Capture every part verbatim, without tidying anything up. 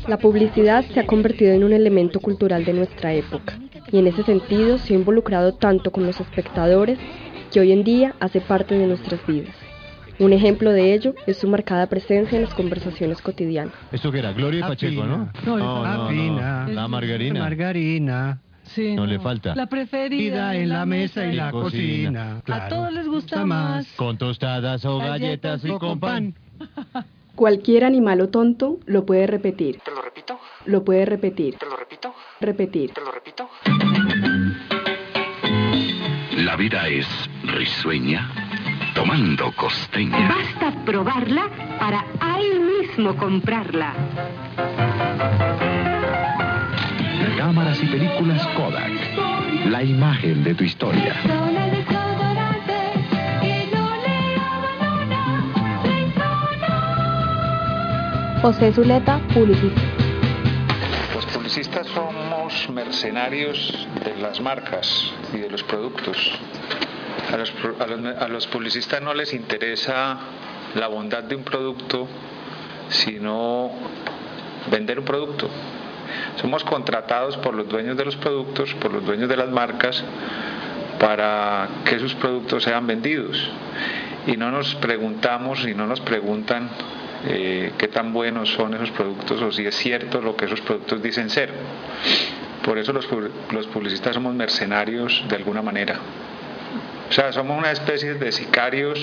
La publicidad se ha convertido en un elemento cultural de nuestra época y en ese sentido se ha involucrado tanto con los espectadores que hoy en día hace parte de nuestras vidas. Un ejemplo de ello es su marcada presencia en las conversaciones cotidianas. ¿Esto qué era? Gloria y Pacheco, ¿no? No, No, no, no. La margarina. Margarina. Sí, No no. le falta. La preferida En la mesa y y la cocina. cocina. Claro. A todos les gusta Gusta más. Con tostadas o galletas, Galletas y con pan. Cualquier animal o tonto lo puede repetir. ¿Te lo repito? Lo puede repetir. ¿Te lo repito? Repetir. ¿Te lo repito? La vida es risueña, tomando costeña. Basta probarla para ahí mismo comprarla. Cámaras y películas Kodak. La imagen de tu historia. José Zuleta, publicista. Los publicistas somos mercenarios de las marcas y de los productos. A los, a los, a los publicistas no les interesa la bondad de un producto, sino vender un producto. Somos contratados por los dueños de los productos, por los dueños de las marcas, para que sus productos sean vendidos. Y no nos preguntamos y no nos preguntan eh, qué tan buenos son esos productos o si es cierto lo que esos productos dicen ser. Por eso los, los publicistas somos mercenarios de alguna manera. O sea, somos una especie de sicarios,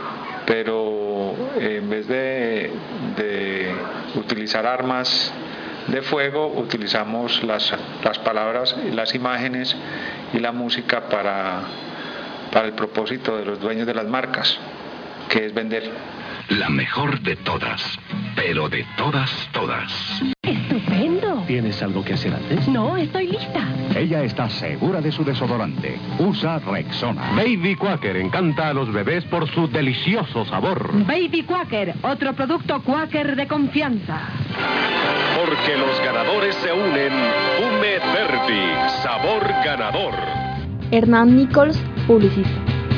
pero en vez de, de utilizar armas de fuego, utilizamos las, las palabras, las imágenes y la música para, para el propósito de los dueños de las marcas, que es vender. La mejor de todas, pero de todas, todas. ¡Estupendo! ¿Tienes algo que hacer antes? No, estoy lista. Ella está segura de su desodorante. Usa Rexona. Baby Quaker encanta a los bebés por su delicioso sabor. Baby Quaker, otro producto Quaker de confianza. Porque los ganadores se unen. Fume Derby, sabor ganador. Hernán Nichols, publicista.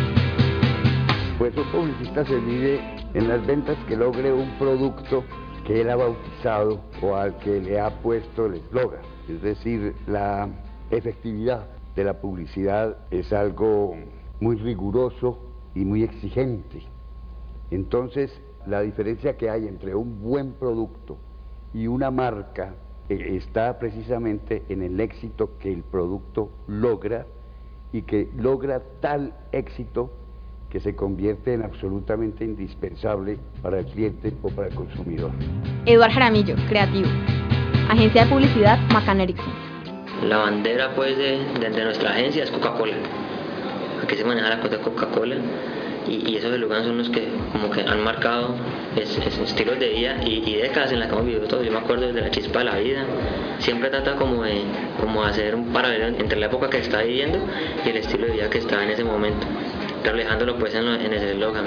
Pues un publicista se mide en las ventas que logre un producto que él ha bautizado o al que le ha puesto el eslogan. Es decir, la efectividad de la publicidad es algo muy riguroso y muy exigente. Entonces, la diferencia que hay entre un buen producto y una marca está precisamente en el éxito que el producto logra y que logra tal éxito que se convierte en absolutamente indispensable para el cliente o para el consumidor. Eduard Jaramillo, creativo. Agencia de publicidad McCann Erickson. La bandera pues de, de, de nuestra agencia es Coca-Cola. Aquí se maneja la cosa de Coca-Cola y, y esos eslogans son los que como que han marcado es, es estilos de vida y, y décadas en las que hemos vivido todos. Yo me acuerdo desde la chispa de la vida, siempre trata como de como hacer un paralelo entre la época que está viviendo y el estilo de vida que está en ese momento, reflejándolo pues en, lo, en ese eslogan.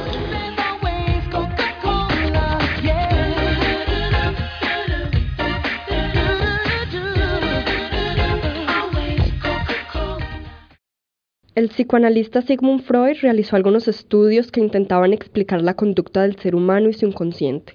El psicoanalista Sigmund Freud realizó algunos estudios que intentaban explicar la conducta del ser humano y su inconsciente.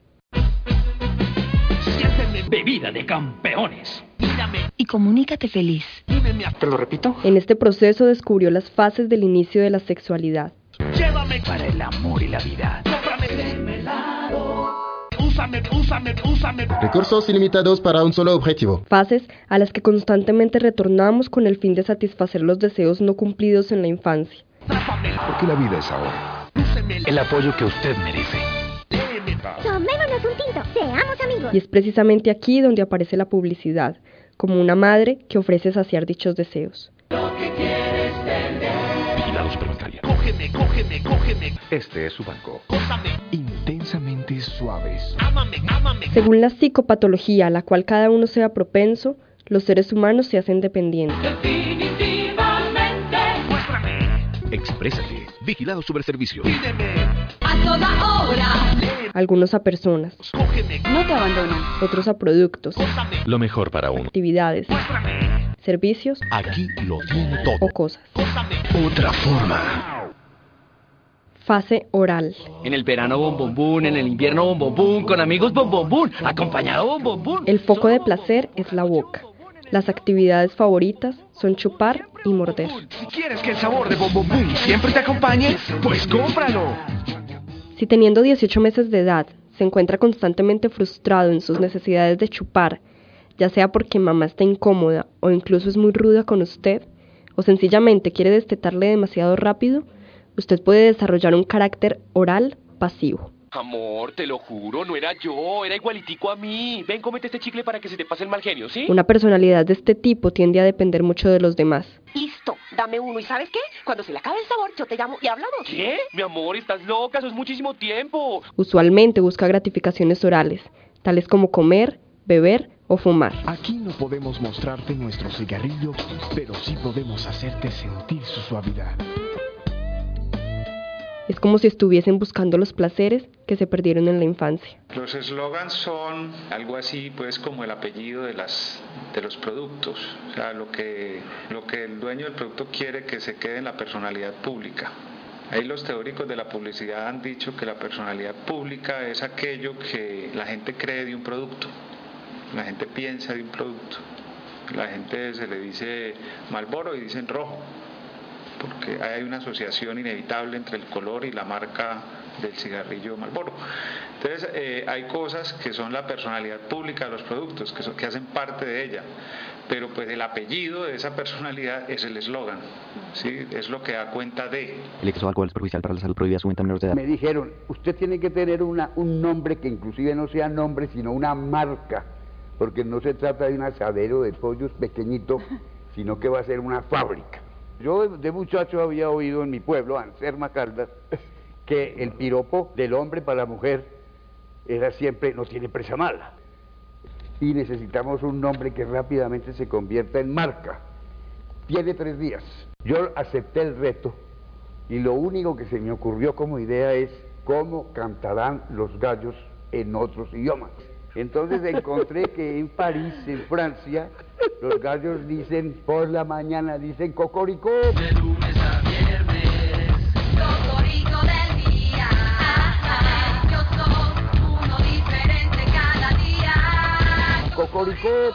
Siénteme bebida de campeones. Mírame. Y comunícate feliz. ¿Te lo repito? En este proceso descubrió las fases del inicio de la sexualidad. Llévame para el amor y la vida. Cómprame mermelado. Úsame, úsame, úsame. Recursos ilimitados para un solo objetivo. Fases a las que constantemente retornamos con el fin de satisfacer los deseos no cumplidos en la infancia. Porque la vida es ahora. El apoyo que usted merece. Tomémonos un tinto, seamos amigos. Y es precisamente aquí donde aparece la publicidad, como una madre que ofrece saciar dichos deseos. Lo que quieres vender. Vigilados por bancaria. Cógeme, cógeme, cógeme. Este es su banco. Cósame. Intensamente suaves. Ámame, ámame. Según la psicopatología a la cual cada uno sea propenso, los seres humanos se hacen dependientes. Definitivamente. Muéstrame. Exprésate. Vigilado Superservicio. Pídeme. A toda hora. Algunos a personas. Cógeme. No te abandonan. Otros a productos. Cósame. Lo mejor para uno. Actividades. Muéstrame. Servicios. Aquí lo tiene todo. O cosas. Cósame. Otra forma. Fase oral. En el verano bombombún, en el invierno bombombún, con amigos bombombún, acompañado bombombún. El foco de placer es la boca. Las actividades favoritas son chupar y morder. Si quieres que el sabor de bombombún siempre te acompañe, pues cómpralo. Si teniendo dieciocho meses de edad se encuentra constantemente frustrado en sus necesidades de chupar, ya sea porque mamá está incómoda o incluso es muy ruda con usted, o sencillamente quiere destetarle demasiado rápido, usted puede desarrollar un carácter oral pasivo. Amor, te lo juro, no era yo, era igualitico a mí. Ven, cómete este chicle para que se te pase el mal genio, ¿sí? Una personalidad de este tipo tiende a depender mucho de los demás. Listo, dame uno. ¿Y sabes qué? Cuando se le acabe el sabor, yo te llamo y hablamos. ¿Qué? Mi amor, estás loca, eso es muchísimo tiempo. Usualmente busca gratificaciones orales, tales como comer, beber o fumar. Aquí no podemos mostrarte nuestro cigarrillo, pero sí podemos hacerte sentir su suavidad. Es como si estuviesen buscando los placeres que se perdieron en la infancia. Los eslogans son algo así, pues, como el apellido de las de los productos. O sea, lo que lo que el dueño del producto quiere que se quede en la personalidad pública. Ahí los teóricos de la publicidad han dicho que la personalidad pública es aquello que la gente cree de un producto, la gente piensa de un producto. La gente se le dice Marlboro y dicen rojo, porque hay una asociación inevitable entre el color y la marca del cigarrillo Marlboro. Entonces eh, hay cosas que son la personalidad pública de los productos, que, son, que hacen parte de ella, pero pues el apellido de esa personalidad es el eslogan, ¿sí? Es lo que da cuenta de. El exceso de alcohol es perjudicial para la salud, prohibida su venta a menores de edad. Me dijeron, usted tiene que tener una, un nombre que inclusive no sea nombre, sino una marca, porque no se trata de un asadero de pollos pequeñito, sino que va a ser una fábrica. Yo de muchacho había oído en mi pueblo, Anserma Caldas, que el piropo del hombre para la mujer era siempre, no tiene presa mala. Y necesitamos un nombre que rápidamente se convierta en marca. Tiene tres días. Yo acepté el reto y lo único que se me ocurrió como idea es cómo cantarán los gallos en otros idiomas. Entonces encontré que en París, en Francia, los gallos dicen, por la mañana dicen cocoricó. De lunes a viernes, cocorico del día. Yo soy uno diferente cada día. Cocoricó.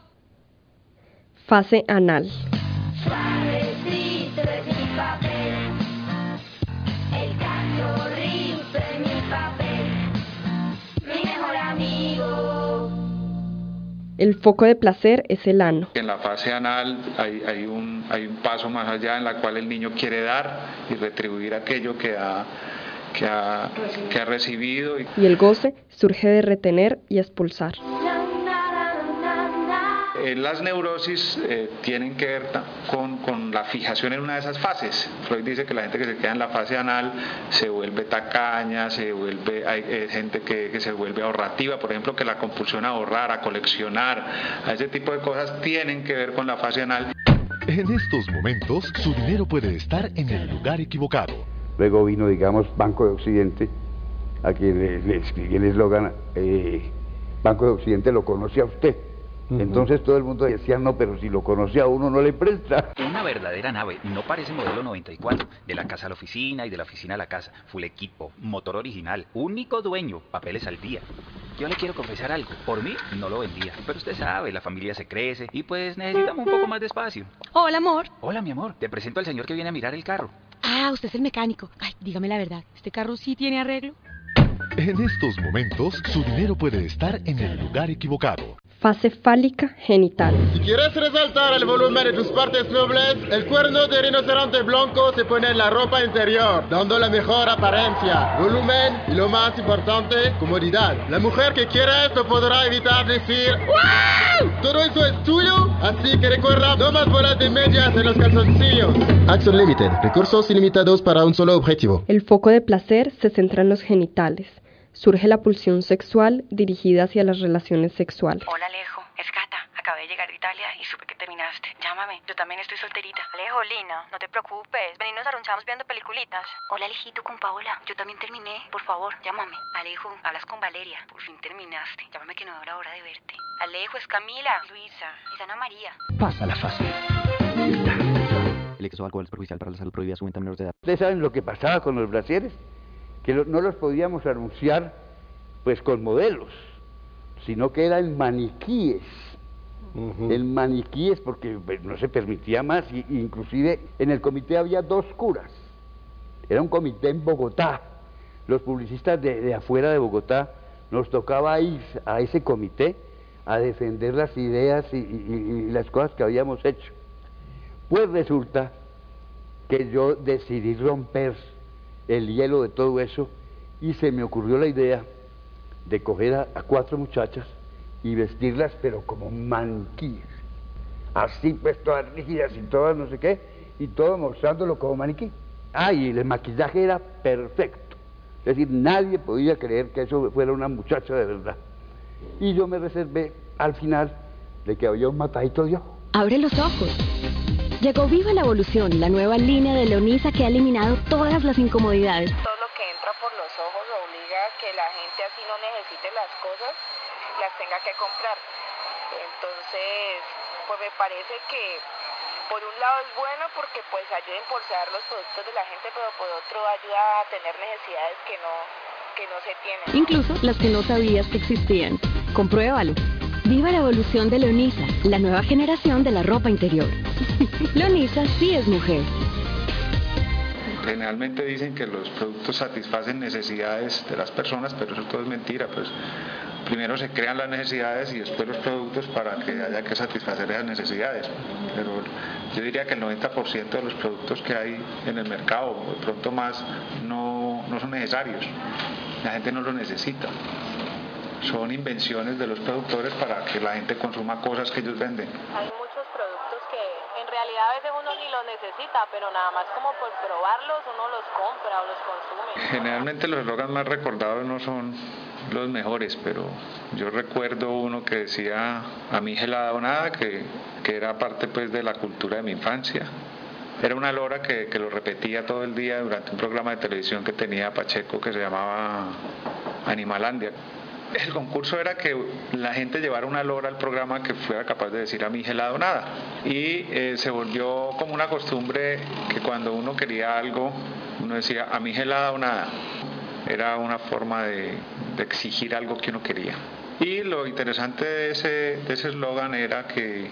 Fase anal. Suavecito es mi papel, el cachorrito es mi papel, mi mejor amigo. El foco de placer es el ano. En la fase anal hay, hay, un, hay un paso más allá en la cual el niño quiere dar y retribuir aquello que ha, que ha, que ha recibido. Y el goce surge de retener y expulsar. Eh, las neurosis eh, tienen que ver con, con la fijación en una de esas fases. Freud dice que la gente que se queda en la fase anal se vuelve tacaña, se vuelve, hay eh, gente que, que se vuelve ahorrativa, por ejemplo, que la compulsión a ahorrar, a coleccionar, a ese tipo de cosas tienen que ver con la fase anal. En estos momentos, su dinero puede estar en el lugar equivocado. Luego vino, digamos, Banco de Occidente, a quien le, le escribí el eslogan, eh, Banco de Occidente lo conoce a usted. Entonces todo el mundo decía, no, pero si lo conoce a uno no le presta. Una verdadera nave, no parece modelo noventa y cuatro, de la casa a la oficina y de la oficina a la casa, full equipo, motor original, único dueño, papeles al día. Yo le quiero confesar algo, por mí no lo vendía, pero usted sabe, la familia se crece y pues necesitamos un poco más de espacio. Hola, amor. Hola, mi amor, te presento al señor que viene a mirar el carro. Ah, usted es el mecánico. Ay, dígame la verdad, ¿este carro sí tiene arreglo? En estos momentos, su dinero puede estar en el lugar equivocado. Fase fálica genital. Si quieres resaltar el volumen de tus partes nobles, el cuerno de rinoceronte blanco se pone en la ropa interior, dando la mejor apariencia, volumen y lo más importante, comodidad. La mujer que quiera esto podrá evitar decir ¡wow! Todo eso es tuyo, así que recuerda, no más bolas de medias en los calzoncillos. Action Limited, recursos ilimitados para un solo objetivo. El foco de placer se centra en los genitales. Surge la pulsión sexual dirigida hacia las relaciones sexuales. Hola Alejo, es Cata. Acabé de llegar de Italia y supe que terminaste. Llámame, yo también estoy solterita. Alejo, Lina, no te preocupes. Vení, nos arrunchamos viendo peliculitas. Hola Alejito, con Paola. Yo también terminé. Por favor, llámame. Alejo, hablas con Valeria. Por fin terminaste. Llámame que no veo la hora de verte. Alejo, es Camila. Luisa, es Ana María. Pasa la fase. El exceso de alcohol es perjudicial para la salud, prohibida su venta a menores de edad. Ustedes saben lo que pasaba con los brasieres, que lo, no los podíamos anunciar pues con modelos, sino que eran maniquíes. Uh-huh. En maniquíes porque pues, no se permitía más, y, inclusive en el comité había dos curas. Era un comité en Bogotá. Los publicistas de, de afuera de Bogotá nos tocaba ir a ese comité a defender las ideas y, y, y las cosas que habíamos hecho. Pues resulta que yo decidí romper el hielo de todo eso y se me ocurrió la idea de coger a, a cuatro muchachas y vestirlas pero como maniquíes, así pues todas rígidas y todas no sé qué, y todo mostrándolo como maniquí. Ah, y el maquillaje era perfecto, es decir, nadie podía creer que eso fuera una muchacha de verdad. Y yo me reservé al final de que había un matadito de ojo. Abre los ojos. Llegó Viva la Evolución, la nueva línea de Leonisa que ha eliminado todas las incomodidades. Todo lo que entra por los ojos obliga a que la gente así no necesite las cosas, las tenga que comprar. Entonces, pues me parece que por un lado es bueno porque pues ayuda a impulsar los productos de la gente, pero por otro ayuda a tener necesidades que no, que no se tienen. Incluso las que no sabías que existían. Compruébalo. Viva la evolución de Leonisa, la nueva generación de la ropa interior. Leonisa sí es mujer. Generalmente dicen que los productos satisfacen necesidades de las personas, pero eso todo es mentira, pues primero se crean las necesidades y después los productos para que haya que satisfacer esas necesidades. Pero yo diría que el noventa por ciento de los productos que hay en el mercado, o de pronto más, no, no son necesarios. La gente no los necesita. Son invenciones de los productores para que la gente consuma cosas que ellos venden. Hay muchos productos que en realidad a veces uno ni los necesita, pero nada más como por probarlos uno los compra o los consume. Generalmente los eslogans más recordados no son los mejores, pero yo recuerdo uno que decía "a mi hija le ha dado nada", que, que era parte pues de la cultura de mi infancia. Era una lora que, que lo repetía todo el día durante un programa de televisión que tenía Pacheco que se llamaba Animalandia. El concurso era que la gente llevara una lora al programa que fuera capaz de decir "a mi hija le ha dado nada", y eh, se volvió como una costumbre que cuando uno quería algo uno decía "a mi hija le ha dado nada". Era una forma de, de exigir algo que uno quería. Y lo interesante de ese de ese eslogan era que,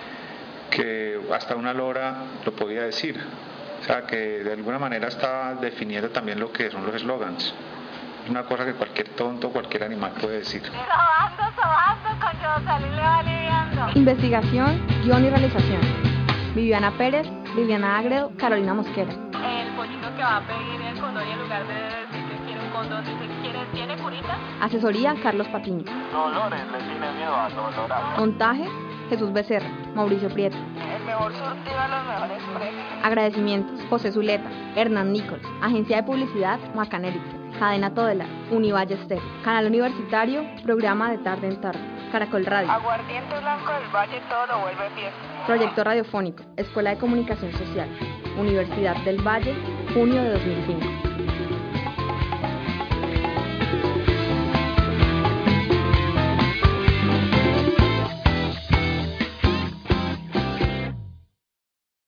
que hasta una lora lo podía decir, o sea que de alguna manera estaba definiendo también lo que son los eslogans. Es una cosa que cualquier tonto, cualquier animal puede decir. Sobando, sobando, con Yosalí le va lidiando. Investigación, guión y realización. Viviana Pérez, Liliana Agredo, Carolina Mosquera. El pollito que va a pedir el condón y en lugar de decir que quiere un condón, dice quiere, ¿tiene curita? Asesoría, Carlos Patiño. Dolores, le tiene miedo a Dolores. Montaje, Jesús Becerra, Mauricio Prieto. El mejor surtido a los mejores precios. Agradecimientos, José Zuleta, Hernán Nichols, Agencia de Publicidad, Macan Erickson. Cadena Todela, Univalle Estéreo, Canal Universitario, Programa de Tarde en Tarde, Caracol Radio. Aguardiente Blanco del Valle todo lo vuelve fiesta. Proyecto Radiofónico, Escuela de Comunicación Social, Universidad del Valle, junio de dos mil cinco.